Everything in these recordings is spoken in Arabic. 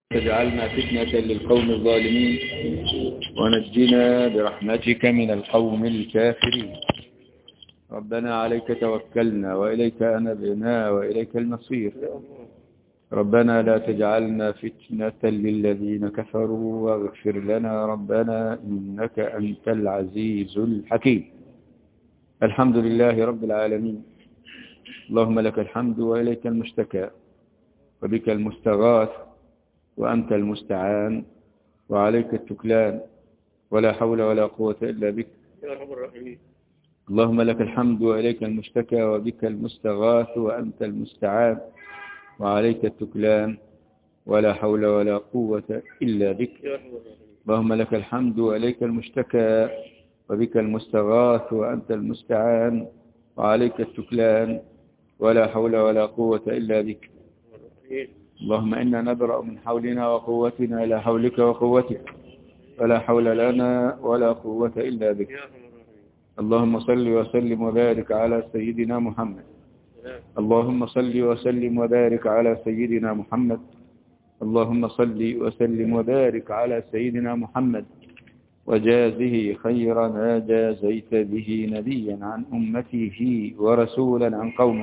تجعلنا فتنة للقوم الظالمين ونجنا برحمتك من القوم الكافرين. ربنا عليك توكلنا وإليك أنبنا وإليك المصير. ربنا لا تجعلنا فتنة للذين كفروا واغفر لنا ربنا إنك أنت العزيز الحكيم. الحمد لله رب العالمين. اللهم لك الحمد وإليك المشتكى وبك المستغاث وأنت المستعان وعليك التكلان ولا حول ولا قوة إلا بك يا رب الراحمين. اللهم لك الحمد وإليك المشتكى وبك المستغاث وأنت المستعان وعليك التكلان ولا حول ولا قوة إلا بك. اللهم لك الحمد وإليك المشتكى وبك المستغاث وأنت المستعان وعليك التكلان ولا حول ولا قوة إلا بك. اللهم إنا نبرأ من حولنا وقوتنا إلى حولك وقوتك ولا حول لنا ولا قوة إلا بك. اللهم صل وسلم وبارك على سيدنا محمد. اللهم صل وسلم وبارك على سيدنا محمد. اللهم صل وسلم وبارك على سيدنا محمد وجازه خير ما جازيت به نبيا عن أمته ورسولا عن قومه.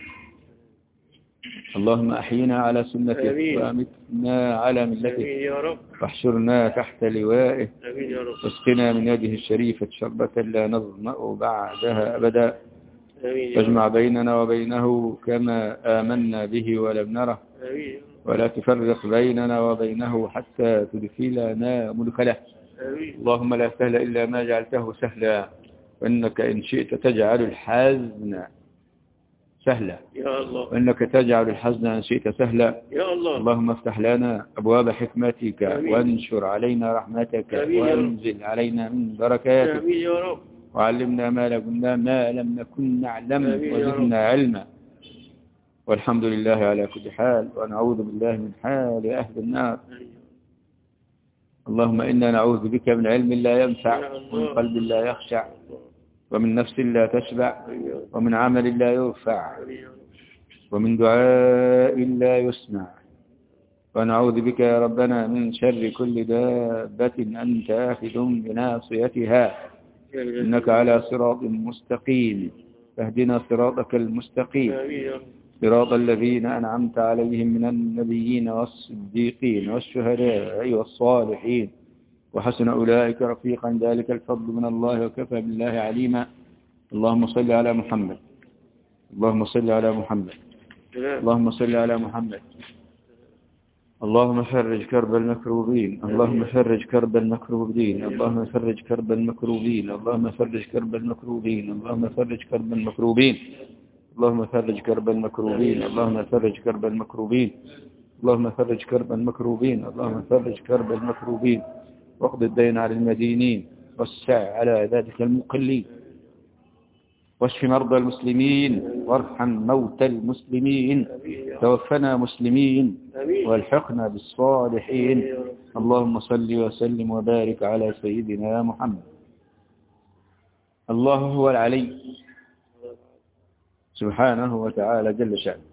اللهم أحينا على سنته وأمتنا على ملته واحشرنا تحت لوائه واسقنا من يده الشريفة شربة لا نظمأ بعدها أبدا. واجمع بيننا وبينه كما آمنا به ولم نره ولا تفرق بيننا وبينه حتى تدخلنا مدخله. اللهم لا سهل إلا ما جعلته سهلا وإنك إن شئت تجعل الحزن سهلا يا الله وإنك تجعل الحزن إن شئت سهلا يا الله. اللهم افتح لنا أبواب حكمتك وانشر علينا رحمتك وانزل علينا من بركاتك يا رب. وعلمنا ما لم نكن نعلم وزدنا علما. والحمد لله على كل حال ونعوذ بالله من حال أهل النار. اللهم إنا نعوذ بك من علم لا ينفع ومن قلب لا يخشع ومن نفس لا تشبع ومن عمل لا يرفع ومن دعاء لا يسمع. ونعوذ بك يا ربنا من شر كل دابة أنت آخذ بناصيتها إنك على صراط مستقيم. فاهدنا صراطك المستقيم صراط الذين أنعمت عليهم من النبيين والصديقين والشهداء والصالحين وحسن أولئك رفيقا. ذلك الفضل من الله وكفى بالله عليما. اللهم صل على محمد. اللهم صل على محمد. اللهم صل على محمد. اللهم فرج كرب المكروبين. اللهم فرج كرب المكروبين. اللهم فرج كرب المكروبين. اللهم فرج كرب المكروبين. اللهم فرج كرب المكروبين. اللهم فرج كرب المكروبين. اللهم فرج كرب المكروبين. اللهم فرج كرب المكروبين. اللهم فرج كرب المكروبين. واقض الدين على المدينين والسع على ذلك المقلين. واشف مرضى المسلمين وارحم موتى المسلمين. توفنا مسلمين والحقنا بالصالحين. اللهم صل وسلم وبارك على سيدنا محمد. الله هو العلي سبحانه وتعالى جل شأنه.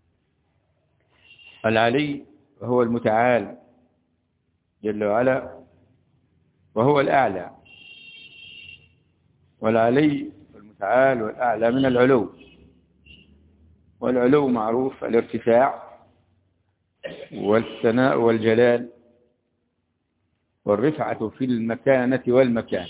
العلي هو المتعال جل وعلا وهو الأعلى. والعلي والمتعال والأعلى من العلو. والعلو معروف الارتفاع والثناء والجلال والرفعة في المكانة والمكان.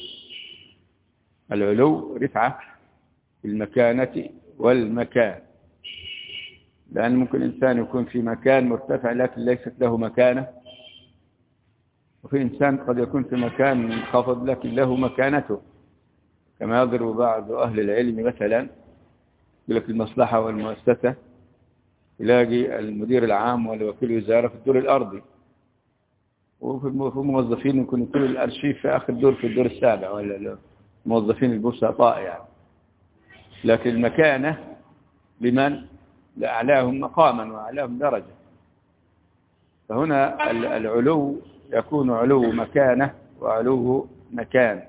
العلو رفعة في المكانة والمكان. لأن ممكن إنسان يكون في مكان مرتفع لكن ليست له مكانة. وفي إنسان قد يكون في مكان منخفض لكن له مكانته. كما يضرب بعض أهل العلم مثلا يقول لك المصلحة والمؤسسة يلاقي المدير العام والوكيل الوزارة في الدور الأرضي وفي موظفين يكون كل الأرشيف في آخر دور في الدور السابع ولا موظفين البسطاء يعني. لكن المكانة لمن لأعلاهم مقاما وأعلاهم درجة. فهنا العلو يكون علو مكانة وعلو مكان.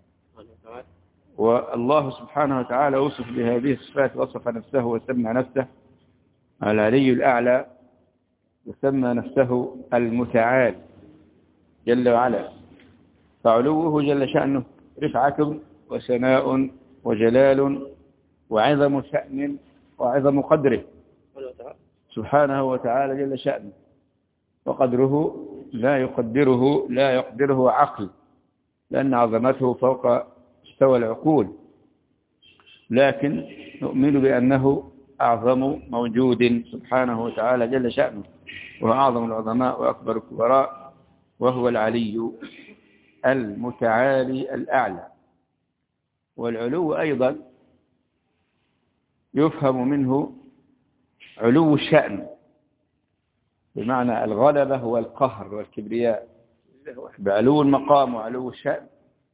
والله سبحانه وتعالى وصف بهذه الصفات. وصف نفسه وسمى نفسه العلي الأعلى وسمى نفسه المتعال جل وعلا، فعلوه جل شأنه رفعة وسناء وجلال وعظم شأن وعظم قدره سبحانه وتعالى جل شأنه، وقدره لا يقدره عقل، لأن عظمته فوق مستوى العقول، لكن نؤمن بأنه أعظم موجود سبحانه وتعالى جل شأنه، وهو أعظم العظماء وأكبر الكبراء، وهو العلي المتعالي الأعلى. والعلو أيضا يفهم منه علو الشأن، بمعنى الغلبة والقهر والكبرياء، بعلو المقام وعلو الشأن،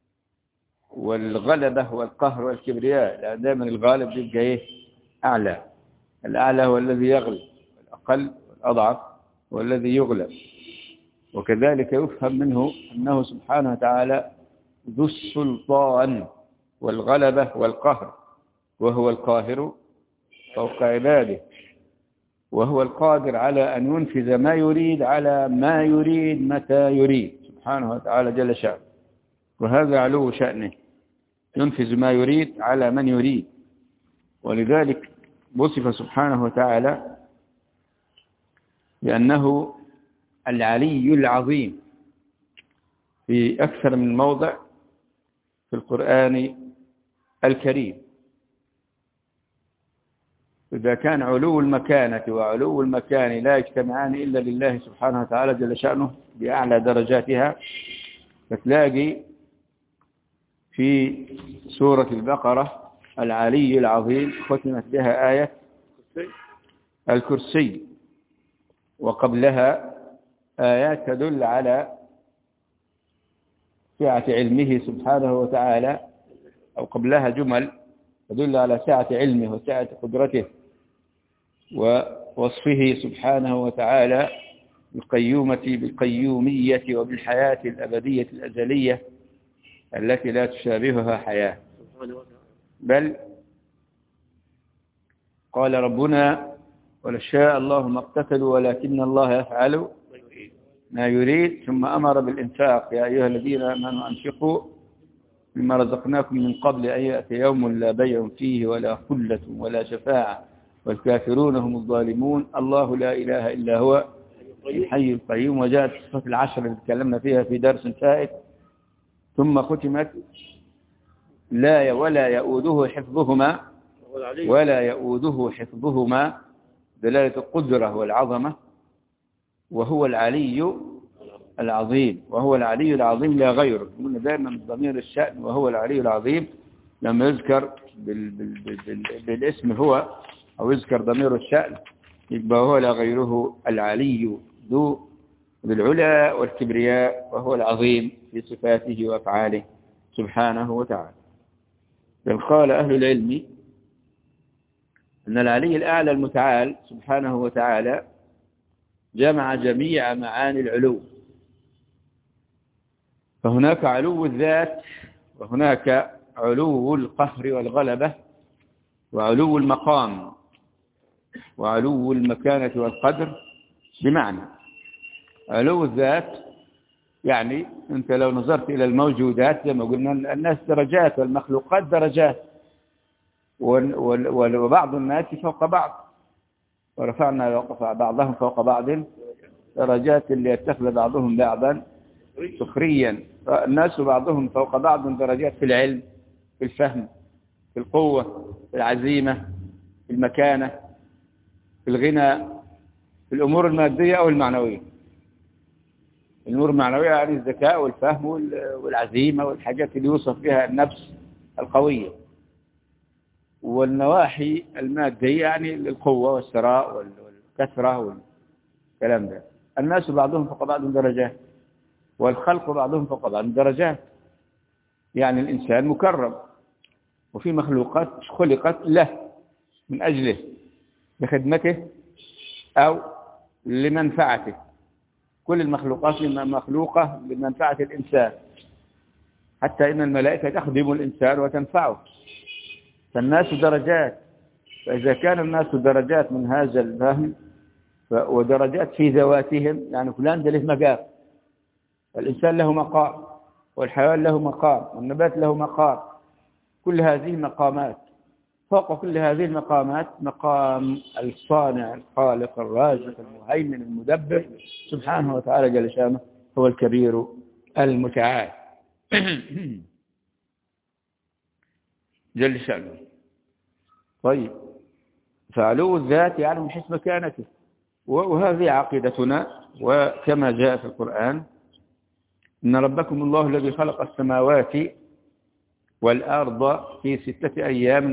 والغلبة والقهر والكبرياء، لأن دائما الغالب يبقى إيه؟ أعلى. الأعلى هو الذي يغلب، والأقل والأضعف هو الذي يغلب. وكذلك يفهم منه أنه سبحانه وتعالى ذو السلطان والغلبة والقهر، وهو القاهر فوق عباده، وهو القادر على أن ينفذ ما يريد على ما يريد متى يريد سبحانه وتعالى جل شأنه، وهذا علو شأنه، ينفذ ما يريد على من يريد. ولذلك وصف سبحانه وتعالى بأنه العلي العظيم في أكثر من موضع في القرآن الكريم. إذا كان علو المكانة وعلو المكان لا يجتمعان إلا لله سبحانه وتعالى جل شأنه بأعلى درجاتها، فتلاقي في سورة البقرة العلي العظيم ختمت بها آية الكرسي، وقبلها آيات تدل على سعة علمه سبحانه وتعالى، أو قبلها جمل تدل على سعة علمه وسعة قدرته ووصفه سبحانه وتعالى بالقيومية وبالحياة الأبدية الأزلية التي لا تشابهها حياة. بل قال ربنا ولا شاء الله ما اقتتلوا ولكن الله يفعل ما يريد، ثم أمر بالإنفاق يا أيها الذين آمنوا أنفقوا مما رزقناكم من قبل أن يأتي يوم لا بيع فيه ولا خلة ولا شفاعة والكافرون هم الظالمون. الله لا إله إلا هو الحي القيوم. وجاءت الصفات العشر اللي تكلمنا فيها في درس فائت، ثم ختمت لا ولا يؤوده حفظهما دلالة القدرة والعظمة، وهو العلي العظيم. وهو العلي العظيم لا غيره. قلنا دائما ضمير الشأن وهو العلي العظيم لما يذكر بالاسم هو، أو يذكر ضمير الشأن، يبقى هو لا غيره العلي ذو بالعلا والكبرياء، وهو العظيم في صفاته وأفعاله سبحانه وتعالى. بل قال أهل العلم أن العلي الأعلى المتعال سبحانه وتعالى جمع جميع معاني العلو، فهناك علو الذات، وهناك علو القهر والغلبة، وعلو المقام، وعلو المكانة والقدر. بمعنى علو الذات يعني أنت لو نظرت إلى الموجودات زي ما قلنا الناس درجات والمخلوقات درجات، وبعض الناس فوق بعض، ورفعنا بعضهم فوق بعض درجات اللي يتخذ بعضهم بعضا سخريا. الناس بعضهم فوق بعض درجات في العلم، في الفهم، في القوة، في العزيمة، في المكانة، في الغنى، في الأمور المادية أو المعنوية. الأمور المعنوية يعني الذكاء والفهم والعزيمة والحاجات اللي يوصف بها النفس القوية، والنواحي المادية يعني القوة والثراء والكثرة والكلام ده. الناس بعضهم فوق بعض درجات، والخلق بعضهم فوق بعض درجات. يعني الإنسان مكرم، وفي مخلوقات خلقت له من أجله لخدمته أو لمنفعته. كل المخلوقات مخلوقة لمنفعة الإنسان، حتى إن الملائكة تخدم الإنسان وتنفعه. فالناس درجات، فإذا كان الناس درجات من هذا الفهم ودرجات في ذواتهم، يعني فلان ده له مقام، الإنسان له مقام، والحيوان له مقام، والنبات له مقام. كل هذه مقامات. فوق كل هذه المقامات مقام الصانع الخالق الرازق المهيمن المدبر سبحانه وتعالى جل شانه، هو الكبير المتعال جل شانه. طيب، فعلو الذات يعني من حيث مكانته، وهذه عقيدتنا. وكما جاء في القرآن: إن ربكم الله الذي خلق السماوات والأرض في 6 أيام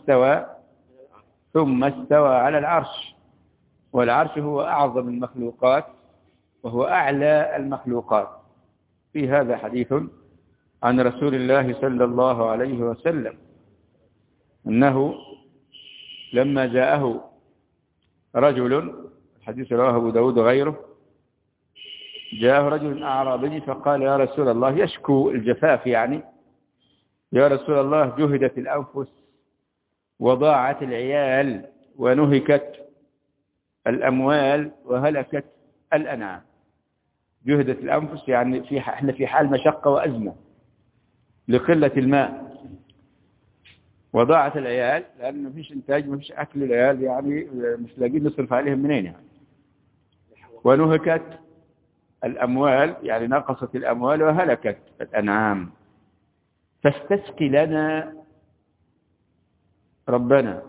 ثم استوى على العرش. والعرش هو أعظم المخلوقات وهو أعلى المخلوقات. في هذا حديث عن رسول الله صلى الله عليه وسلم أنه لما جاءه رجل، الحديث رواه أبو داود وغيره، جاءه رجل أعرابي فقال: يا رسول الله، يشكو الجفاف يعني، يا رسول الله، جهدت الأنفس وضاعت العيال ونهكت الأموال وهلكت الأنعام. جهدت الأنفس يعني احنا في حال مشقة وأزمة لقلة الماء، وضاعت العيال لأن ما فيش إنتاج، ما فيش أكل العيال، يعني مش لاقين نصرف عليهم منين يعني. ونهكت الأموال يعني نقصت الأموال وهلكت الأنعام. فاستسقي لنا ربنا.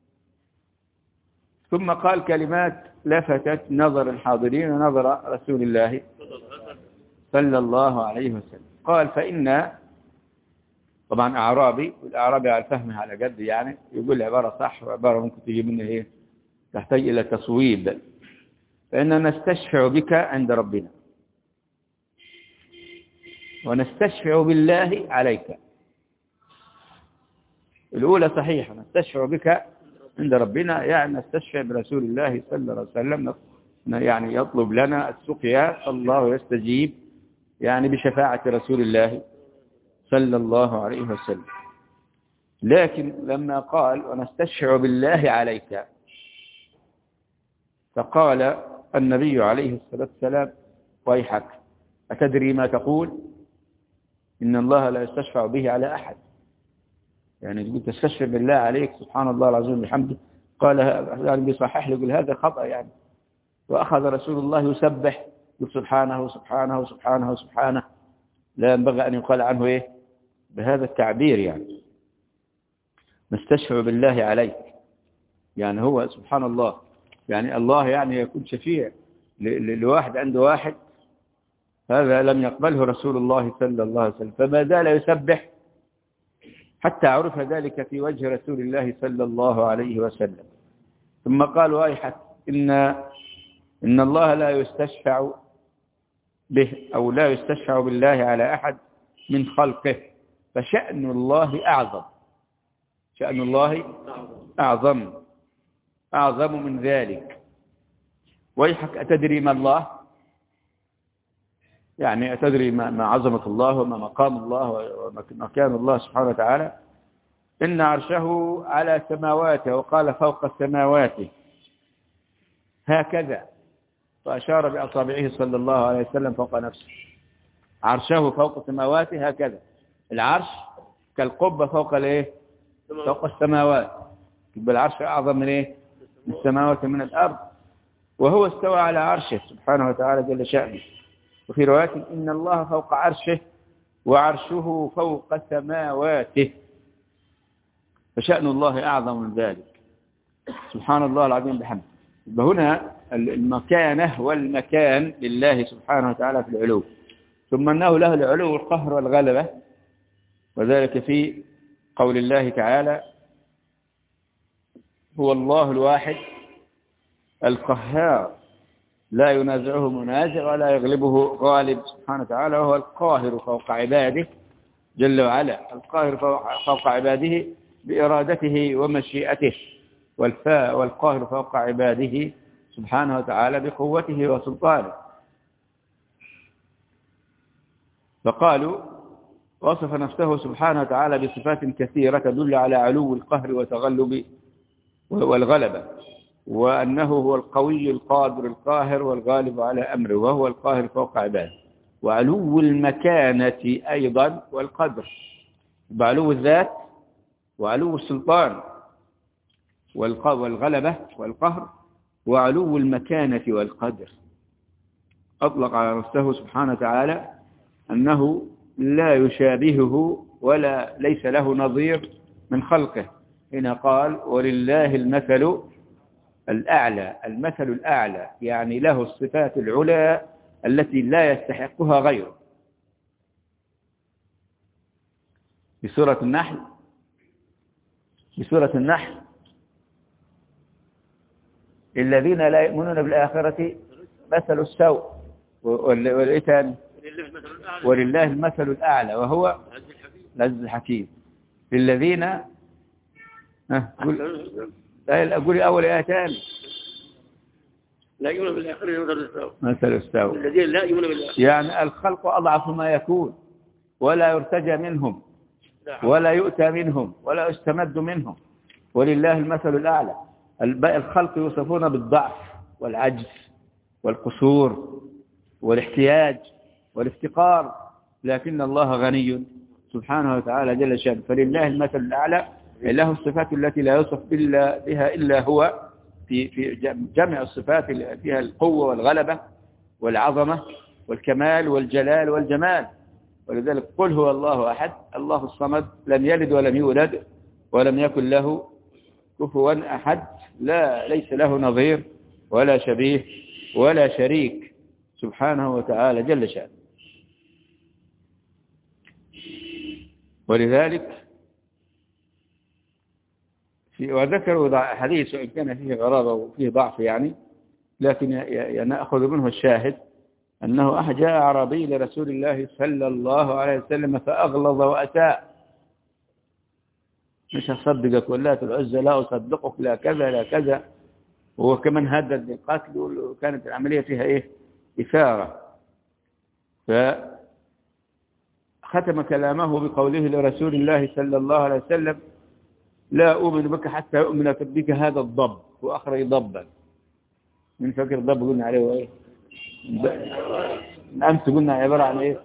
ثم قال كلمات لفتت نظر الحاضرين ونظر رسول الله صلى الله عليه وسلم. قال: فإن، طبعا أعرابي، والأعرابي على فهمه على قد يعني يقول عبارة صح وعبارة ممكن تجي منها إيه، تحتاج إلى تصويب. فإننا نستشفع بك عند ربنا ونستشفع بالله عليك. الأولى صحيحة، نستشفع بك عند ربنا يعني نستشفع برسول الله صلى الله عليه وسلم، يعني يطلب لنا السقيا، الله يستجيب يعني بشفاعة رسول الله صلى الله عليه وسلم. لكن لما قال ونستشفع بالله عليك، فقال النبي عليه الصلاة والسلام: ويحك، أتدري ما تقول؟ إن الله لا يستشفع به على أحد. يعني تقول تستشفع بالله عليك، سبحان الله العظيم بحمده. قال يعني بيصحح له، يقول هذا خطأ يعني. وأخذ رسول الله يسبح، يقول سبحانه سبحانه سبحانه سبحانه، لا ينبغي أن يقال عنه إيه بهذا التعبير. يعني نستشفع بالله عليك، يعني هو سبحان الله، يعني الله يعني يكون شفيع لواحد عند واحد، هذا لم يقبله رسول الله صلى الله عليه وسلم. فما زال يسبح حتى عرف ذلك في وجه رسول الله صلى الله عليه وسلم. ثم قال: ويحك، إن الله لا يستشفع به أو لا يستشفع بالله على أحد من خلقه، فشأن الله أعظم. شأن الله أعظم من ذلك. ويحك، أتدري ما الله؟ يعني أتدري ما عظمة الله وما مقام الله ومكان الله سبحانه وتعالى؟ إن عرشه على سماواته، وقال فوق سماواته هكذا، فأشار بأصابعه صلى الله عليه وسلم فوق نفسه. عرشه فوق سماواته هكذا. العرش كالقبة فوق الايه؟ فوق السماوات. يبقى العرش أعظم من ايه؟ من السماوات من الأرض. وهو استوى على عرشه سبحانه وتعالى جل شأنه. وفي رواية: إن الله فوق عرشه وعرشه فوق سماواته، فشأن الله أعظم من ذلك. سبحان الله العظيم بحمده. يبقى هنا المكانة والمكان لله سبحانه وتعالى في العلو، ثم أنه له العلو والقهر والغلبة، وذلك في قول الله تعالى: هو الله الواحد القهار لا ينازعه منازع ولا يغلبه غالب سبحانه وتعالى، وهو القاهر فوق عباده جل وعلا. القاهر فوق عباده بإرادته ومشيئته، والقاهر فوق عباده سبحانه وتعالى بقوته وسلطانه. فقالوا وصف نفسه سبحانه وتعالى بصفات كثيرة تدل على علو القهر وتغلب والغلبة. وأنه هو القوي القادر القاهر والغالب على أمره، وهو القاهر فوق عباده، وعلو المكانة أيضا والقدر، بعلو الذات وعلو السلطان والغلبة والقهر، وعلو المكانة والقدر. أطلق على نفسه سبحانه وتعالى أنه لا يشابهه ولا ليس له نظير من خلقه، هنا قال ولله المثل الأعلى. المثل الأعلى يعني له الصفات العلى التي لا يستحقها غيره. في سورة النحل الذين لا يؤمنون بالآخرة مثل السوء، والإيه تاني؟ ولله المثل الأعلى وهو العزيز الحكيم. للذين قولي أول آية تاني. لا يؤمن بالآخرة مثل السوء الذين لا يؤمنون بالآخرة، يعني الخلق أضعف ما يكون، ولا يرتجى منهم ولا يؤتى منهم ولا يستمد منهم، ولله المثل الأعلى. الخلق يوصفون بالضعف والعجز والقصور والاحتياج والافتقار، لكن الله غني سبحانه وتعالى جل شأنه. فلله المثل الأعلى، له الصفات التي لا يوصف بها إلا هو، في جمع الصفات فيها القوة والغلبة والعظمة والكمال والجلال والجمال. ولذلك قل هو الله أحد الله الصمد لم يلد ولم يولد ولم يكن له كفوا أحد، ليس له نظير ولا شبيه ولا شريك سبحانه وتعالى جل شأنه. ولذلك وذكروا حديث وإن كان فيه غرابة وفيه ضعف يعني، لكن نأخذ منه الشاهد أنه جاء أعرابي لرسول الله صلى الله عليه وسلم فأغلظ وأساء، مش هصدقك ولا العزة لا أصدقك لا كذا لا كذا، وهو كمان هدد بالقتل، وكانت العملية فيها إثارة. فختم كلامه بقوله لرسول الله صلى الله عليه وسلم لا أؤمن بك حتى يؤمن بك هذا الضب، وأخرج ضبا. من فكر الضب قلنا عليه ايه؟ أمس قلنا عبارة عن ايه؟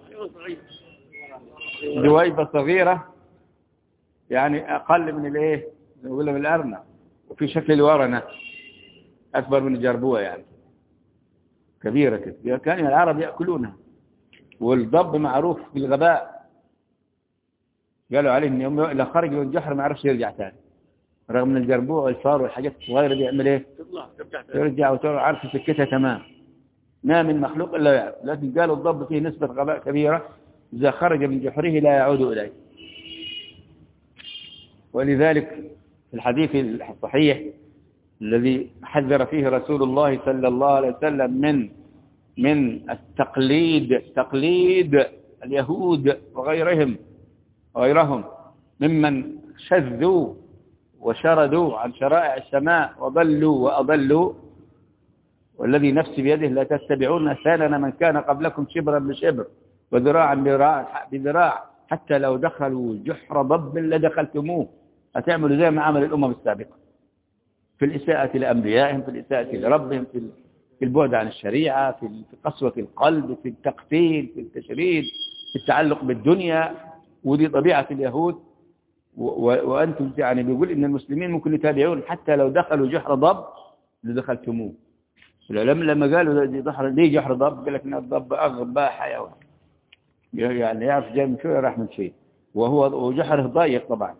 دويبة صغيرة، يعني أقل من الايه؟ نقول من الأرنب، وفي شكل الورنة أكبر من الجربوة، يعني كبيرة كده. كان العرب يأكلونها، والضب معروف بالغباء، قالوا عليه إن يوم إذا خرج من الجحر ما عرفش يرجع ثاني، رغم من الجربوع والفار والحاجات الصغيرة دي يعمل ايه؟ يرجع وترى عارف سكتها تمام، ما من مخلوق إلا يعرف. لكن قالوا الضب فيه نسبة غباء كبيرة، إذا خرج من جحره لا يعود إليه. ولذلك في الحديث الصحيح الذي حذر فيه رسول الله صلى الله عليه وسلم من تقليد اليهود وغيرهم ممن شذوا وشردوا عن شرائع السماء وضلوا وأضلوا، والذي نفسي بيده لا تتبعون سنن من كان قبلكم شبرا بشبر وذراعا بذراع حتى لو دخلوا جحر ضب لدخلتموه. هتعملوا زي ما عمل الأمم السابقة في الإساءة لأنبيائهم، في الإساءة لربهم، في البعد عن الشريعة، في قسوة القلب، في التقتيل، في التشريد، في التعلق بالدنيا. ودي طبيعة اليهود. وأنتم يعني بيقول إن المسلمين ممكن يتابعون حتى لو دخلوا جحر ضب لدخلتموه. لما قالوا ليه جحر ضب، قال لك إن الضب أغبى حيوان، يعني يعرف جاي من شوية راح من شيء، وهو جحره ضيق طبعا.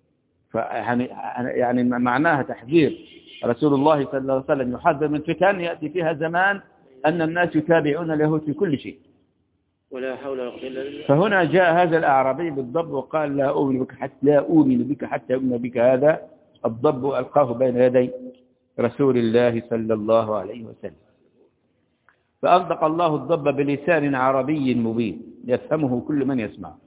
يعني معناها تحذير. رسول الله صلى الله عليه وسلم يحذر من فتن يأتي فيها زمان أن الناس يتابعون اليهود في كل شيء، ولا حول ولا قوة إلا بالله. فهنا جاء هذا الأعرابي بالضب وقال لا أؤمن بك حتى يؤمن بك هذا الضب، ألقاه بين يدي رسول الله صلى الله عليه وسلم. فأنطق الله الضب بلسان عربي مبين يفهمه كل من يسمعه،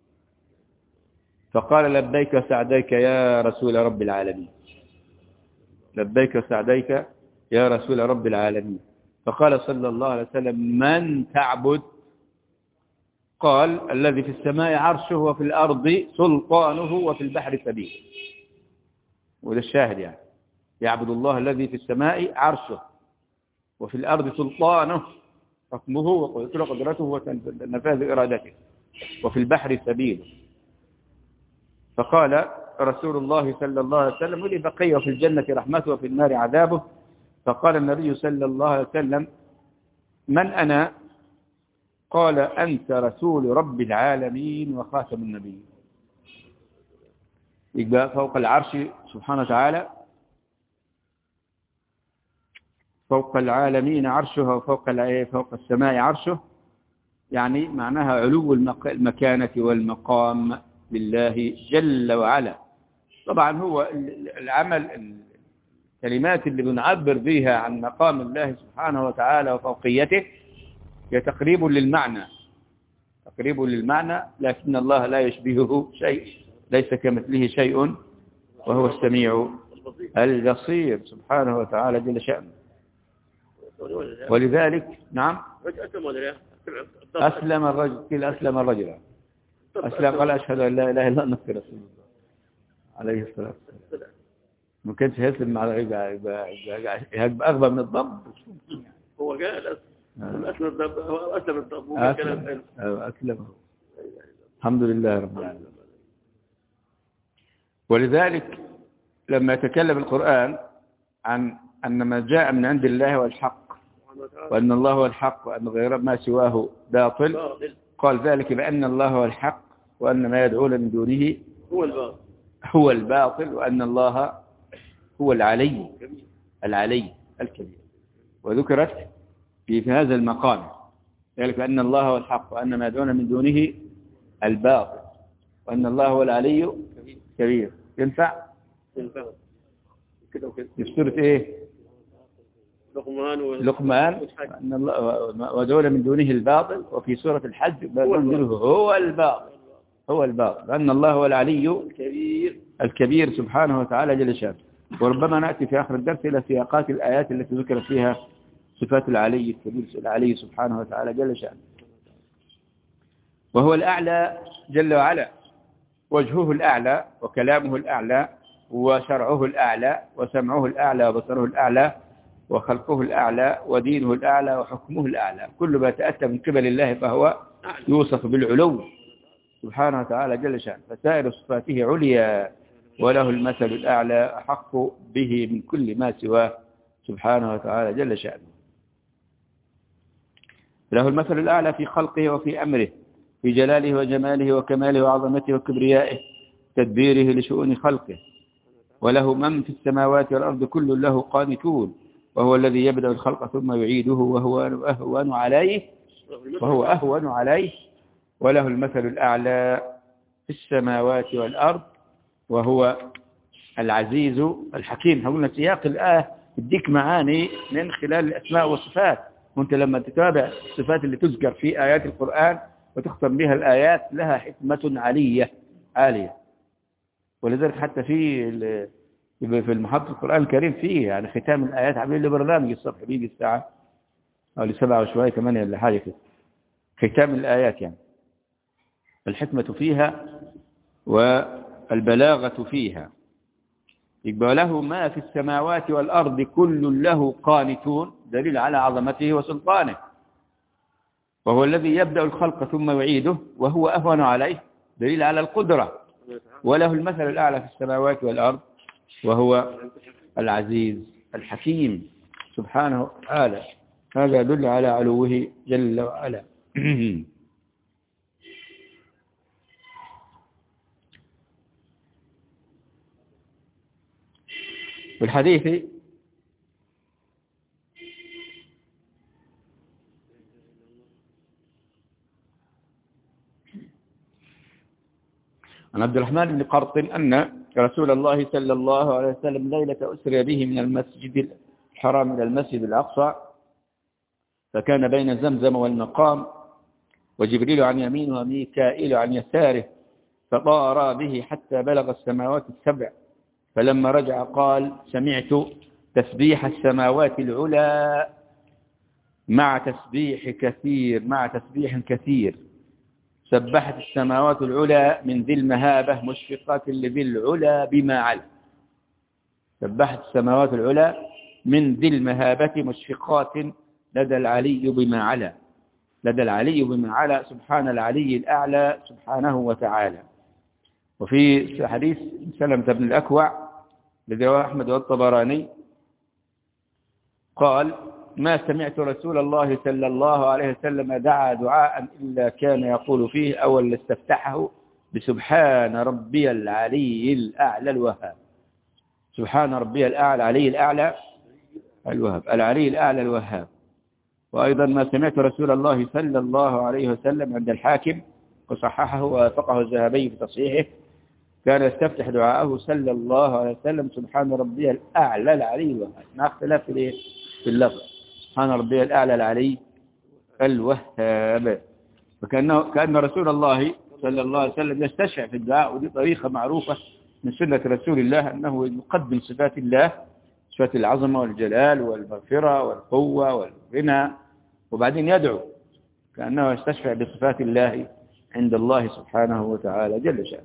فقال لبيك وسعديك يا رسول رب العالمين، لبيك وسعديك يا رسول رب العالمين. فقال صلى الله عليه وسلم من تعبد؟ قال الذي في السماء عرشه وفي الأرض سلطانه وفي البحر سبيل. وده الشاهد، يعبد الله الذي في السماء عرشه وفي الأرض سلطانه حكمه وقدرته ونفاذ إرادته وفي البحر سبيله. فقال رسول الله صلى الله عليه وسلم ولي بقي وفي الجنة رحمته وفي النار عذابه. فقال النبي صلى الله عليه وسلم من أنا؟ قال أنت رسول رب العالمين وخاتم النبيين. يبقى فوق العرش سبحانه وتعالى، فوق العالمين عرشها وفوق فوق السماء عرشه، يعني معناها علو المكانة والمقام لله جل وعلا. طبعا هو العمل الكلمات اللي بنعبر بها عن مقام الله سبحانه وتعالى وفوقيته هي تقريب للمعنى، تقريب للمعنى، لكن الله لا يشبهه شيء، ليس كمثله شيء وهو السميع البصير سبحانه وتعالى جل شأنه. ولذلك نعم أسلم الرجل، قيل أسلم الرجل، أسلم قال أشهد أن لا إله إلا الله رسول الله عليه الصلاة والسلام. ما كانش هيسلم مع يبقى أغبى من الضب. هو قال أسلم الضب، هو أسلم الضب أسلم. الحمد لله رب العالمين. ولذلك لما يتكلم القرآن عن أن ما جاء من عند الله هو الحق وأن الله هو الحق وأن غير ما سواه باطل، قال ذلك بأن الله هو الحق وأن ما يدعون من دونه هو الباطل وأن الله هو العلي الكبير. وذكرت في هذا المقام ذلك بأن الله هو الحق وأن ما يدعون من دونه الباطل وأن الله هو العلي الكبير. ينفع في سورة إيه؟ لقمان أن الله ودعون من دونه الباطل، وفي سورة الحج هو الباطل أن الله هو العلي الكبير سبحانه وتعالى جل شأنه. وربما نأتي في آخر الدرس إلى سياقات الآيات التي ذكرت فيها صفات العلي الكبير العلي سبحانه وتعالى جل شأنه. وهو الأعلى جل وعلا، وجهه الأعلى وكلامه الأعلى وشرعه الأعلى وسمعه الأعلى وبصره الأعلى وخلقه الأعلى ودينه الأعلى وحكمه الأعلى. كل ما تأتى من قبل الله فهو يوصف بالعلو سبحانه وتعالى جل شأنه. فسائر صفاته عليا وله المثل الأعلى أحق به من كل ما سواه سبحانه وتعالى جل شأنه. له المثل الأعلى في خلقه وفي أمره، في جلاله وجماله وكماله وعظمته وكبريائه، تدبيره لشؤون خلقه. وله من في السماوات والأرض كل له قانتون، وهو الذي يبدأ الخلق ثم يعيده وهو أهون عليه وله المثل الأعلى في السماوات والأرض وهو العزيز الحكيم. قلنا سياق الآية يديك معاني من خلال الأسماء والصفات، وانت لما تتابع الصفات اللي تذكر في آيات القرآن وتختم بها الآيات لها حكمة عالية. ولذلك حتى في المحطة القرآن الكريم فيه يعني ختام الآيات عاملين له برنامج الصبح بيجي الساعة أو ل7 وشوية 8 ولا حاجة كده، ختام الآيات يعني الحكمة فيها والبلاغة فيها. يبقى له ما في السماوات والأرض كل له قانتون، دليل على عظمته وسلطانه. وهو الذي يبدأ الخلق ثم يعيده وهو أهون عليه، دليل على القدرة. وله المثل الأعلى في السماوات والأرض وهو العزيز الحكيم سبحانه وتعالى. هذا يدل على علوه جل وعلا. والحديث عن عبد الرحمن بن قرط أن رسول الله صلى الله عليه وسلم ليلة أسري به من المسجد الحرام إلى المسجد الأقصى، فكان بين زمزم والمقام، وجبريل عن يمينه وميكائيل عن يساره، فطارا به حتى بلغ السماوات السبع. فلما رجع قال: سمعت تسبيح السماوات العلى مع تسبيح كثير سبحت السماوات العلى من ذي المهابة مشفقات لذي العلا بما علا. سبحت السماوات العلى من ذي المهابة مشفقات لدى العلي بما علا. لدى العلي بما علا، سبحان العلي الأعلى سبحانه وتعالى. وفي حديث سلمة بن الأكوع الذي رواه أحمد والطبراني قال: ما سمعت رسول الله صلى الله عليه وسلم دعا دعاء إلا كان يقول فيه أول استفتحه بسبحان ربي العلي الأعلى الوهاب. سبحان ربي الأعلى العلي الأعلى الوهاب، العلي الأعلى الوهاب. وأيضا ما سمعت رسول الله صلى الله عليه وسلم عند الحاكم وصححه ووافقه الذهبي في تصحيحه كان يستفتح دعاءه صلى الله عليه وسلم سبحان ربي الأعلى العلي الوهاب، مع اختلاف في اللفظ. سبحان ربي الأعلى العلي الوهاب. كأن رسول الله صلى الله عليه وسلم يستشفع في الدعاء، ودي طريقة معروفة من سنة رسول الله أنه يقدم صفات الله، صفات العظمة والجلال والمغفرة والقوة والغنى، وبعدين يدعو كأنه يستشفع بصفات الله عند الله سبحانه وتعالى جل شأنه.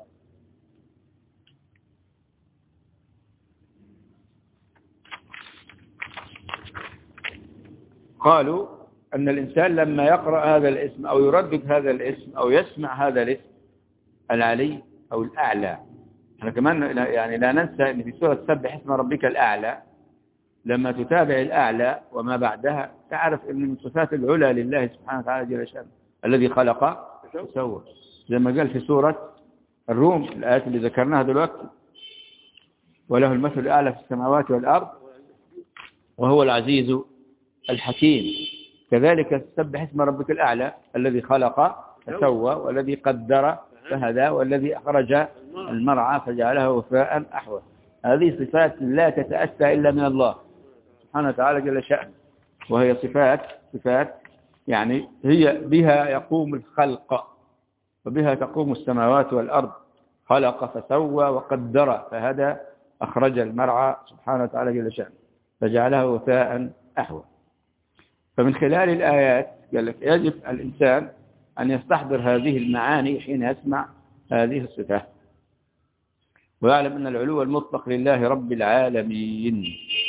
قالوا أن الإنسان لما يقرأ هذا الاسم أو يردد هذا الاسم أو يسمع هذا الاسم العلي أو الأعلى، احنا كمان يعني لا ننسى أن في سورة سبح اسم ربك الأعلى لما تتابع الأعلى وما بعدها تعرف أن من صفات العلا لله سبحانه وتعالى جل شأنه الذي خلق وسوى، زي ما قال في سورة الروم الآيات اللي ذكرناها دلوقتي: وله المثل الأعلى في السماوات والأرض وهو العزيز الحكيم. كذلك سبح اسم ربك الأعلى الذي خلق فسوى والذي قدر فهدى والذي أخرج المرعى فجعله وفاء أحوى. هذه صفات لا تتأتى إلا من الله سبحانه وتعالى جل شأنه، وهي صفات يعني هي بها يقوم الخلق وبها تقوم السماوات والأرض. خلق فسوى وقدر فهدى أخرج المرعى سبحانه وتعالى جل شأنه فجعله وفاء أحوى. فمن خلال الآيات قال لك يجب الإنسان أن يستحضر هذه المعاني حين يسمع هذه الصفات، ويعلم أن العلو المطلق لله رب العالمين.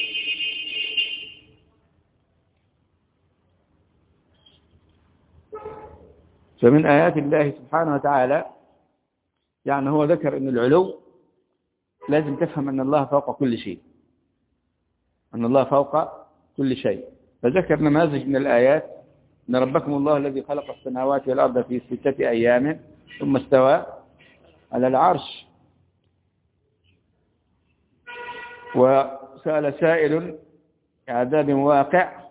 فمن آيات الله سبحانه وتعالى يعني هو ذكر أن العلو لازم تفهم أن الله فوق كل شيء، أن الله فوق كل شيء. فذكر نماذج من الآيات: إن ربكم الله الذي خلق السماوات والأرض في 6 أيام ثم استوى على العرش. وسأل سائل عذاب واقع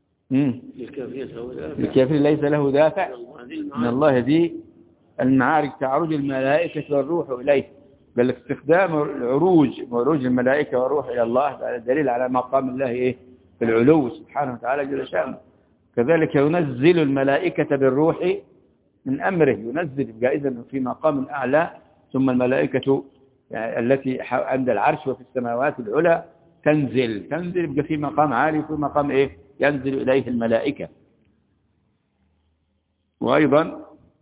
للكافر ليس له دافع من الله ذي المعارج تعرج الملائكة والروح إليه. بل استخدام عروج الملائكة والروح إلى الله دليل على مقام الله في العلو سبحانه وتعالى جل شأنه. كذلك ينزل الملائكة بالروح من أمره، ينزل جائزا في مقام أعلى، ثم الملائكة يعني التي عند العرش وفي السماوات العلى تنزل يبقى في مقام عالي وفي مقام ينزل إليه الملائكة. وأيضا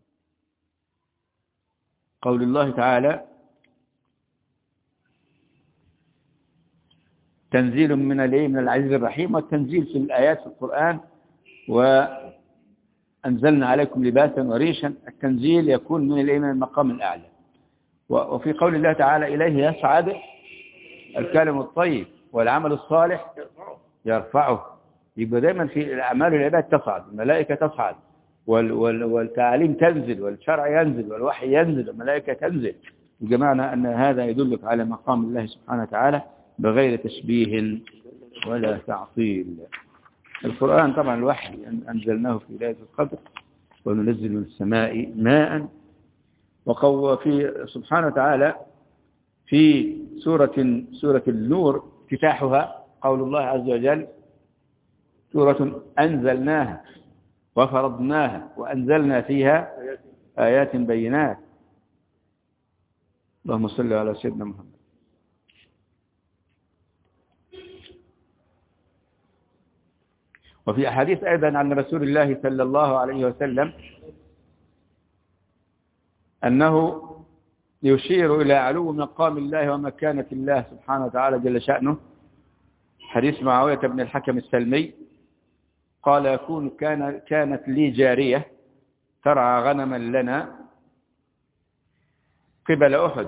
قول الله تعالى: تنزيل من العزيز الرحيم. والتنزيل في الآيات في القرآن: وأنزلنا عليكم لباسا وريشا. التنزيل يكون من المقام الأعلى. وفي قول الله تعالى: إليه يصعد الكلم الطيب والعمل الصالح يرفعه. يبقى دايما في الأعمال العباد تصعد، الملائكة تصعد، والتعاليم تنزل، والشرع ينزل، والوحي ينزل، والملائكة تنزل. بمعنى أن هذا يدلك على مقام الله سبحانه وتعالى بغير تشبيه ولا تعطيل. القرآن طبعا الوحي أنزلناه في ليلة القدر وننزل من السماء ماء. وفي سبحانه وتعالى في سورة النور افتتاحها قول الله عز وجل: سورة أنزلناها وفرضناها وأنزلنا فيها آيات بينات. اللهم صل على سيدنا محمد. وفي أحاديث أيضا عن رسول الله صلى الله عليه وسلم أنه يشير إلى علو مقام الله ومكانة الله سبحانه وتعالى جل شأنه. حديث معاوية بن الحكم السلمي قال كانت لي جارية ترعى غنما لنا قبل أحد،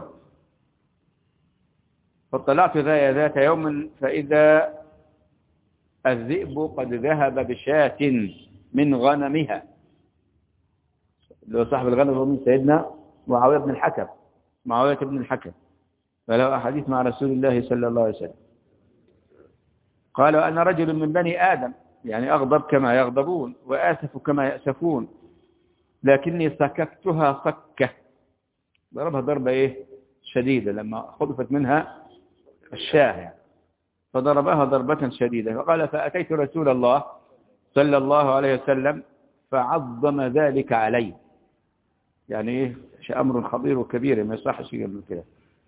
فاطلعت ذات يوم فإذا الذئب قد ذهب بشاة من غنمها. اللي هو صاحب الغنم هو من سيدنا معاوية بن الحكم، معاوية بن الحكم، فله أحاديث مع رسول الله صلى الله عليه وسلم. قال أنا رجل من بني آدم، يعني أغضب كما يغضبون وآسف كما يأسفون، لكني سككتها سكة، ضربها ضربة شديدة لما خطفت منها الشاه يعني، فضربها ضربة شديدة. فقال فأتيت رسول الله صلى الله عليه وسلم فعظم ذلك علي، يعني أمر خطير وكبير ما يصحش قبل كده.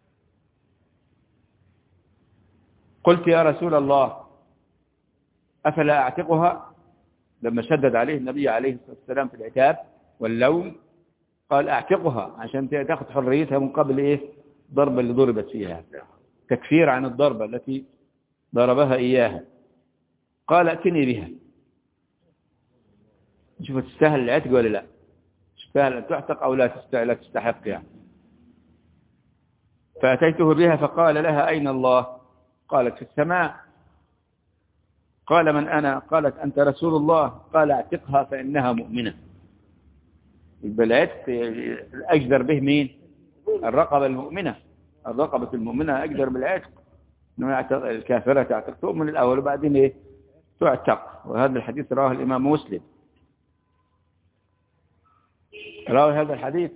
قلت يا رسول الله أفلا أعتقها؟ لما شدد عليه النبي عليه الصلاة والسلام في العتاب واللوم قال أعتقها عشان تأخذ حريتها مقابل ضربة اللي ضربت فيها، تكفير عن الضربة التي ضربها إياها. قال ائتني بها، شوف تستاهل العتق ولا لا، تستاهل أن تعتق أو لا تستحق يعني. فأتيته بها فقال لها أين الله؟ قالت في السماء. قال من أنا؟ قالت أنت رسول الله. قال اعتقها فإنها مؤمنة. يبقى العتق أجدر به مين؟ الرقبة المؤمنة، الرقبة المؤمنة أجدر بالعتق. الكافرة تعتق تؤمن الأول وبعدين تعتق. وهذا الحديث رواه الإمام مسلم، راوي هذا الحديث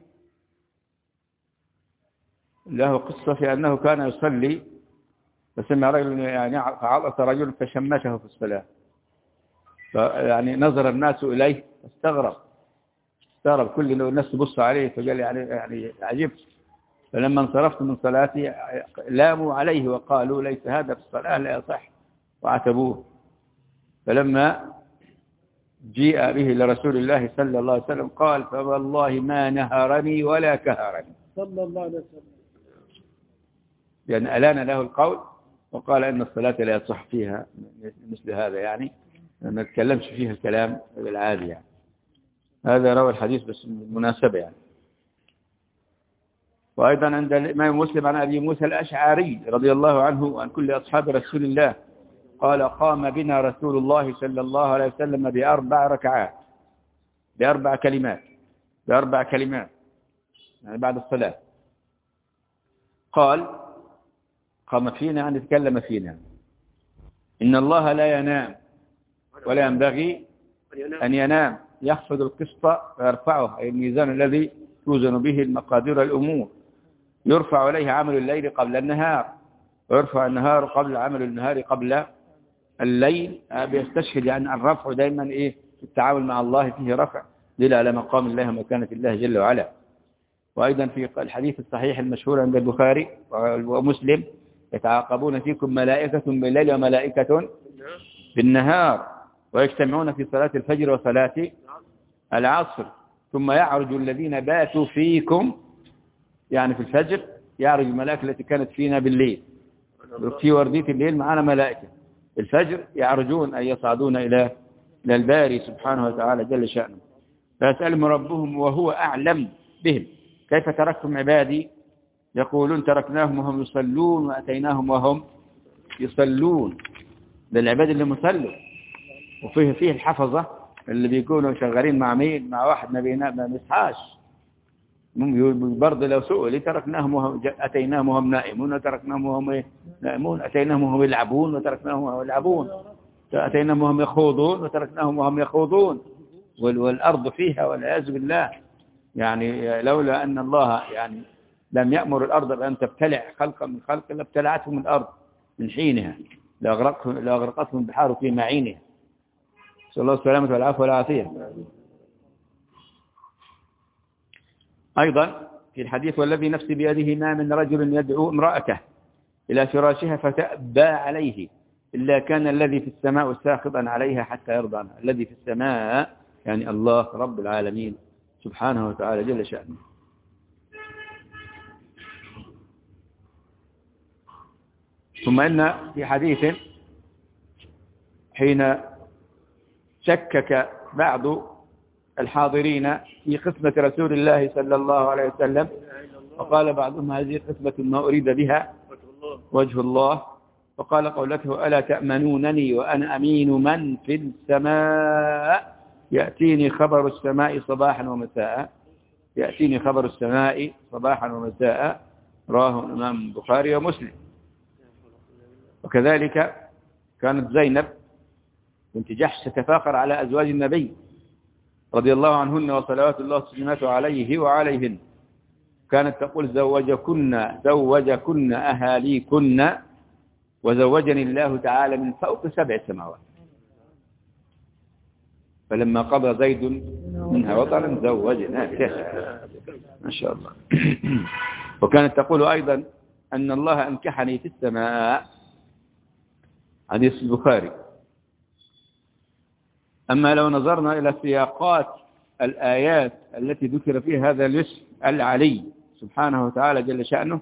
له قصة في أنه كان يصلي فسمع رجل يعني فعطس رجل فشمشه في الصلاة، يعني نظر الناس إليه استغرب كل الناس تبص عليه، فقال يعني عجبت. فلما انصرفت من صلاتي لاموا عليه وقالوا ليس هذا في الصلاة لا يصح وعتبوه. فلما جيء به لرسول الله صلى الله عليه وسلم قال فوالله ما نهرني ولا كهرني صلى الله عليه وسلم، لأن ألان له القول وقال إن الصلاة لا يصح فيها مثل هذا، يعني ما نتكلمش فيها الكلام العادي يعني. هذا روى الحديث بس بالمناسبة يعني. وأيضا عند الإمام مسلم عن أبي موسى الأشعري رضي الله عنه وعن كل أصحاب رسول الله قال قام بنا رسول الله صلى الله عليه وسلم بأربع ركعات بأربع كلمات يعني بعد الصلاة. قال قام فينا يعني تكلم فينا إن الله لا ينام ولا ينبغي أن ينام، يخفض القسط ويرفعه، أي الميزان الذي توزن به المقادير الأمور، يرفع عليه عمل الليل قبل النهار ويرفع النهار قبل عمل النهار قبل الليل. بيستشهد يعني الرفع دائما في التعامل مع الله فيه رفع دل على مقام الله ومكانة الله جل وعلا. وأيضا في الحديث الصحيح المشهور عند البخاري ومسلم يتعاقبون فيكم ملائكة بالليل وملائكة بالنهار ويجتمعون في صلاة الفجر وصلاة العصر، ثم يعرج الذين باتوا فيكم، يعني في الفجر يعرج الملائكة التي كانت فينا بالليل، في وردية الليل معنا ملائكة، الفجر يعرجون أي يصعدون إلى الباري سبحانه وتعالى جل شأنه، فيسألهم ربهم وهو أعلم بهم كيف تركتم عبادي؟ يقولون تركناهم وهم يصلون وأتيناهم وهم يصلون. للعباد اللي مسلوا، وفيه الحفظة اللي بيكونوا شغالين مع مين؟ مع واحد ما بيصحاش برضه. لو سئل تركناهم وهم أتيناهم وهم نائمون وتركناهم وهم نائمون، أتيناهم وهم يلعبون وتركناهم وهم يلعبون، أتيناهم وهم يخوضون وتركناهم وهم يخوضون، والأرض فيها والعياذ بالله. يعني لولا أن الله يعني لم يأمر الأرض بأن تبتلع خلقا من خلق لابتلعتهم الأرض من حينها، لأغرقتهم البحار في معينها. نسأل الله السلامة والعافية والعافية. أيضا في الحديث والذي نفسي بيده ما من رجل يدعو امرأته إلى فراشها فتأبى عليه إلا كان الذي في السماء ساخطا عليها حتى يرضى عنها. الذي في السماء يعني الله رب العالمين سبحانه وتعالى جل شأنه. ثم إن في حديث حين شكك بعض الحاضرين في قسمة رسول الله صلى الله عليه وسلم، وقال بعضهم هذه قسمة ما أريد بها وجه الله، وقال قولته ألا تأمنونني وأنا أمين من في السماء يأتيني خبر السماء صباحا ومساء، يأتيني خبر السماء صباحا ومساء، رواه الإمام البخاري ومسلم. وكذلك كانت زينب بنت جحش تتفاخر على أزواج النبي رضي الله عنهن وصلوات الله وسلامته عليه وعليهن، كانت تقول زوجكن أهاليكن وزوجني الله تعالى من فوق 7 سماوات، فلما قضى زيد منها وطرا زوجنا ما شاء الله. وكانت تقول أيضا أن الله أنكحني في السماء، حديث البخاري. أما لو نظرنا إلى سياقات الآيات التي ذكر فيها هذا الاسم العلي سبحانه وتعالى جل شأنه،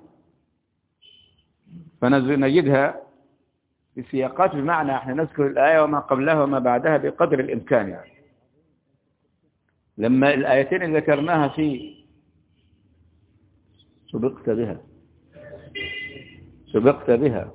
فنجدها في سياقات، بمعنى احنا نذكر الآية وما قبلها وما بعدها بقدر الإمكان. يعني لما الآيتين اللي ذكرناها في سبقت بها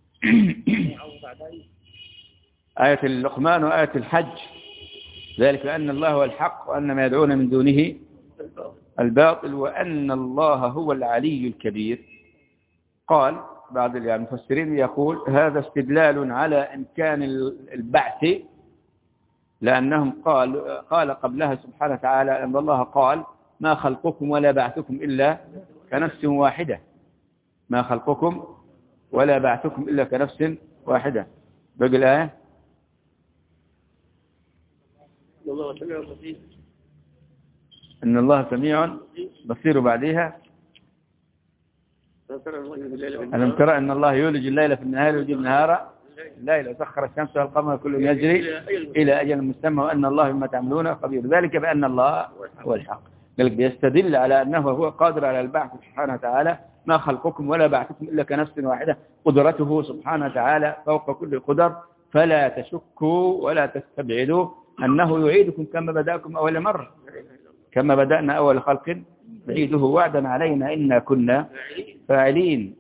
آية اللقمان وآية الحج، ذلك بأن الله هو الحق وأن ما يدعون من دونه الباطل وأن الله هو العلي الكبير. قال بعض المفسرين يقول هذا استدلال على إمكان البعث، لأنهم قال قبلها سبحانه وتعالى أن الله قال ما خلقكم ولا بعثكم إلا كنفس واحدة، ما خلقكم ولا بعثكم إلا كنفس واحدة. بقى الآية إن الله سميع بصير، بعدها ألم ترى أن الله يولج الليل في النهار ويولج النهار الليل وسخر الشمس والقمر كل يجري إلى أجل مسمى وأن الله بما تعملون خبير، ذلك بأن الله هو الحق. ذلك يستدل على أنه هو قادر على البعث سبحانه وتعالى، ما خلقكم ولا بعثكم إلا كنفس واحدة، قدرته سبحانه وتعالى فوق كل قدر، فلا تشكوا ولا تستبعدوا أنه يعيدكم كما بدأكم أول مرة، كما بدأنا أول خلق نعيده وعدا علينا إنا كنا فاعلين.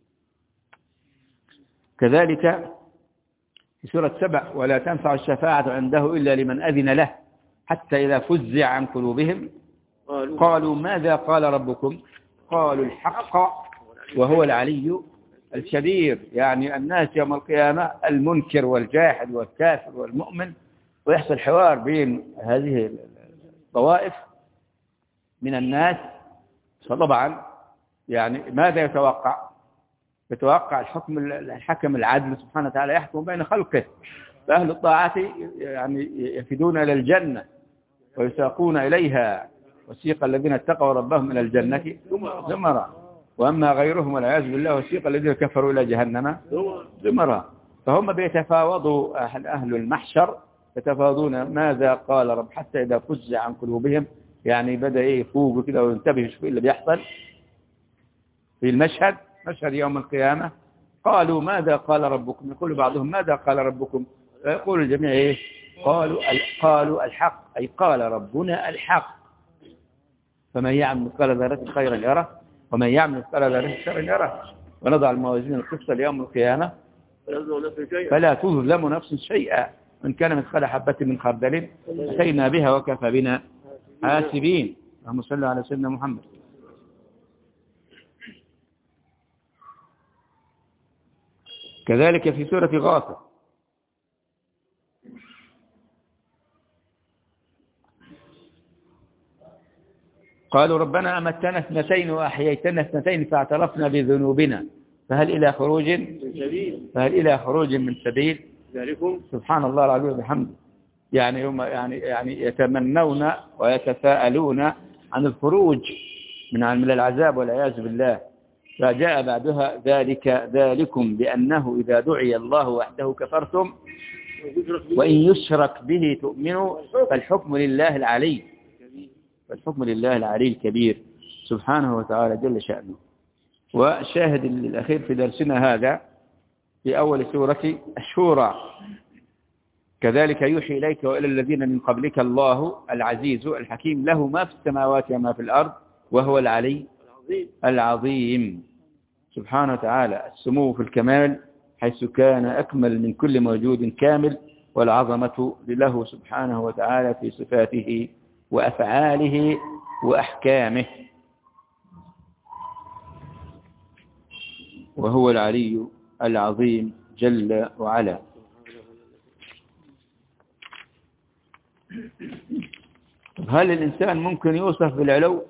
كذلك في سورة 7 ولا تنفع الشفاعة عنده إلا لمن أذن له حتى إذا فزع عن قلوبهم قالوا ماذا قال ربكم قالوا الحق وهو العلي الكبير. يعني الناس يوم القيامة المنكر والجاحد والكافر والمؤمن، ويحصل حوار بين هذه الطوائف من الناس. فطبعا يعني ماذا يتوقع الحكم العدل سبحانه وتعالى يحكم بين خلقه، فأهل الطاعات يعني يفدون إلى الجنة ويساقون إليها، وسيق الذين اتقوا ربهم إلى الجنة زمرا، وأما غيرهم والعياذ بالله وسيق الذين كفروا إلى جهنم زمرا. فهم بيتفاوضوا أهل المحشر، يتفاوضون ماذا قال رب حتى إذا فزع عن قلوبهم، يعني بدأ يفوقوا كده وينتبهوا شوفوا اللي بيحصل في المشهد، مشهد يوم القيامة. قالوا ماذا قال ربكم، يقول بعضهم ماذا قال ربكم، فيقول الجميع قالوا الحق، أي قال ربنا الحق، فمن يعمل مثقال ذرة خيرا يره ومن يعمل مثقال ذرة شرا يره، ونضع الموازين القسط ليوم القيامة فلا تظلم نفس شيئا إن كان مثقال حبة من خردل أتينا بها وكفى بنا حاسبين. اللهم صل على سيدنا محمد. كذلك في سورة غافر قالوا ربنا أمتنا 2 وأحييتنا 2 فاعترفنا بذنوبنا فهل إلى خروج من سبيل. سبحان الله العظيم وبحمده. يعني هم يعني يتمنون ويتساءلون عن الخروج من العذاب والعياذ بالله. فجاء بعدها ذلكم بأنه إذا دعي الله وحده كفرتم وإن يشرك به تؤمنوا فالحكم لله العلي، فالحكم لله العلي الكبير سبحانه وتعالى جل شأنه. والشاهد الأخير في درسنا هذا في أول سورة الشورى. كذلك يوحي إليك وإلى الذين من قبلك الله العزيز الحكيم له ما في السماوات وما في الأرض وهو العلي العظيم سبحانه وتعالى. السمو في الكمال حيث كان أكمل من كل موجود كامل، والعظمة له سبحانه وتعالى في صفاته وأفعاله وأحكامه، وهو العلي العظيم جل وعلا. هل الإنسان ممكن يوصف بالعلو؟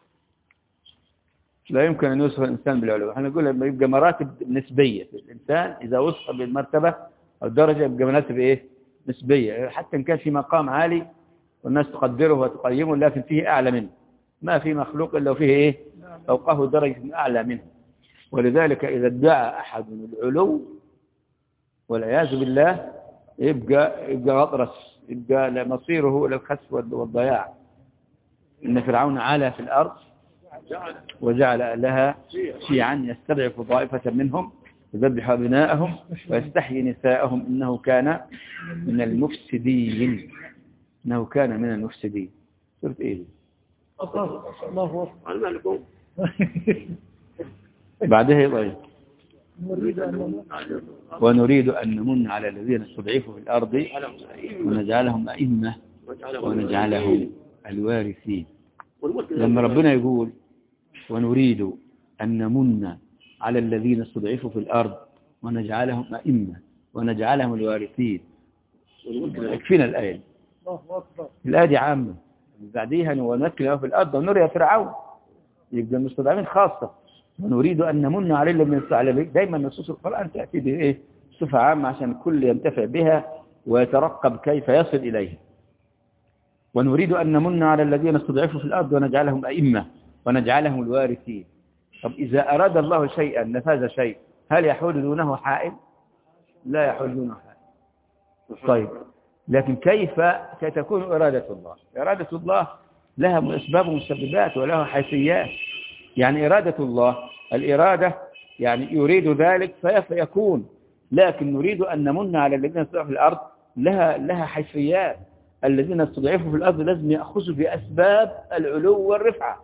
لا يمكن أن يوصف الإنسان بالعلو. احنا نقول لما يبقى مراتب نسبية في الإنسان، إذا وصف بالمرتبة أو الدرجة يبقى مراتب إيه؟ نسبية، حتى إن كان في مقام عالي والناس تقدره وتقيمه، لكن فيه أعلى منه. ما في مخلوق إلا وفيه إيه؟ فوقه درجة أعلى منه. ولذلك إذا ادعى أحد العلو والعياذ بالله يبقى غطرس، يبقى مصيره إلى الخسف والضياع. إن فرعون علا في الأرض وجعل لها شيعا يستضعف طائفة منهم يذبح أبناءهم ويستحيي نساءهم إنه كان من المفسدين. إنه كان من المفسدين. سورة إيه؟ الله أكبر. بعدها يضيع ونريد أن نمن على الذين استضعفوا في الأرض ونجعلهم أئمة ونجعلهم الوارثين. لما ربنا يقول ونريد أن نمن على الذين استضعفوا في الأرض ونجعلهم أئمة ونجعلهم الوارثين، يكفينا الآية. الآية دي عامة. بعديها ونمكن في الأرض ونري فرعون، يبقى المستضعفين خاصة. ونريد أن نمن على الذين استضعفوا. دايما نصوص القرآن تأتي بإيه؟ صفة عامة عشان الكل ينتفع بها ويترقب كيف يصل إليها. ونريد أن نمن على الذين استضعفوا في الأرض ونجعلهم أئمة ونجعلهم الوارثين. طب إذا أراد الله شيئا نفذ شيء، هل يحول دونه حائل؟ لا يحول دونه حائل. طيب لكن كيف ستكون إرادة الله؟ إرادة الله لها أسباب ومسببات ولها حيثيات. يعني إرادة الله الإرادة يعني يريد ذلك فيكون، لكن نريد أن نمن على الذين استضعفوا في الأرض لها حيثيات. الذين استضعفوا في الأرض لازم يأخذوا بأسباب العلو والرفعة.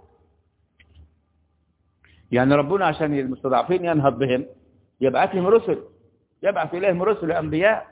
يعني ربنا عشان المستضعفين ينهض بهم يبعث لهم رسل، يبعث إليهم رسل أنبياء.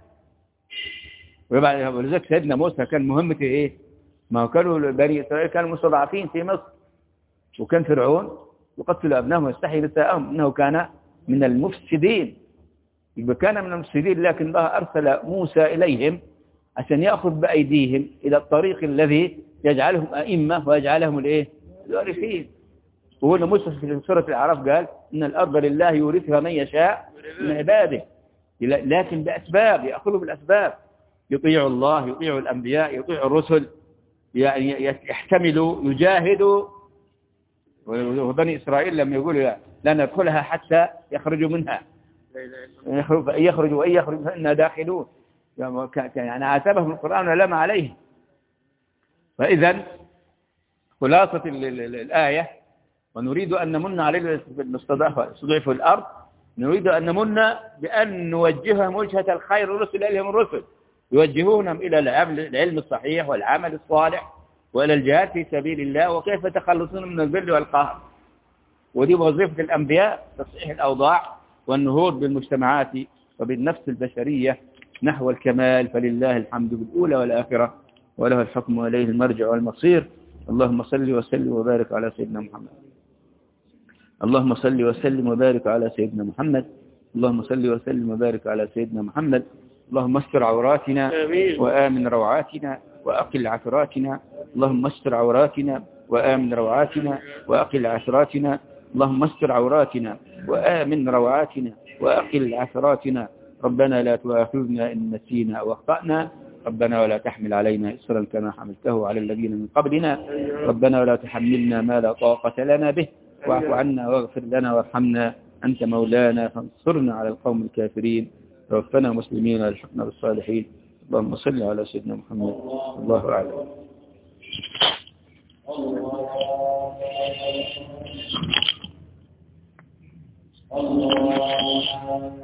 ولذلك سيدنا موسى كان مهمته إيه؟ ما هو كانوا بني إسرائيل كانوا مستضعفين في مصر، وكان فرعون يقتل أبنائهم ويستحيي نساءهم إنه كان من المفسدين. يبقى كان من المفسدين، لكن الله أرسل موسى إليهم عشان يأخذ بأيديهم إلى الطريق الذي يجعلهم أئمة ويجعلهم الإيه؟ الوارثين. وهنا موسى في سورة الأعراف قال إن الأرض لله يورثها من يشاء من عباده، لكن بأسباب، يأخذوا بالأسباب. يطيع الله، يطيع الأنبياء، يطيع الرسل، يعني يحتملوا، يجاهدوا. وبني إسرائيل لما يقولوا لا ندخلها حتى يخرجوا منها، يخرجوا وإن يخرجوا فإنا داخلون. يعني عاتبهم القرآن ولام عليهم. فإذا خلاصة الآية ونريد أن نمن على الذين استضعفوا الأرض، نريد أن نمن بأن نوجههم وجهة الخير، ونرسل إليهم الرسل يوجهونهم إلى العلم الصحيح والعمل الصالح وإلى الجهاد في سبيل الله، وكيف يتخلصون من الذل والقهر. ودي وظيفة الأنبياء، تصحيح الأوضاع والنهوض بالمجتمعات وبالنفس البشرية نحو الكمال. فلله الحمد بالأولى والآخرة، وله الحكم وإليه المرجع والمصير. اللهم صل وسلم وبارك على سيدنا محمد. اللهم صل وسلم وبارك على سيدنا محمد. اللهم صل وسلم وبارك على سيدنا محمد. اللهم استر عوراتنا وآمن روعاتنا وأقل عثراتنا. اللهم استر عوراتنا وآمن روعاتنا وأقل عثراتنا. اللهم استر عوراتنا وآمن روعاتنا وأقل عثراتنا. ربنا لا تؤاخذنا إن نسينا أو أخطأنا. ربنا ولا تحمل علينا إصرا كما حملته على الذين من قبلنا. ربنا ولا تحملنا ما لا طاقة لنا به. واعف عنا واغفر لنا وارحمنا، أنت مولانا فانصرنا على القوم الكافرين. توفنا مسلمين والحقنا بالصالحين. اللهم صل على سيدنا محمد. الله أعلم. الله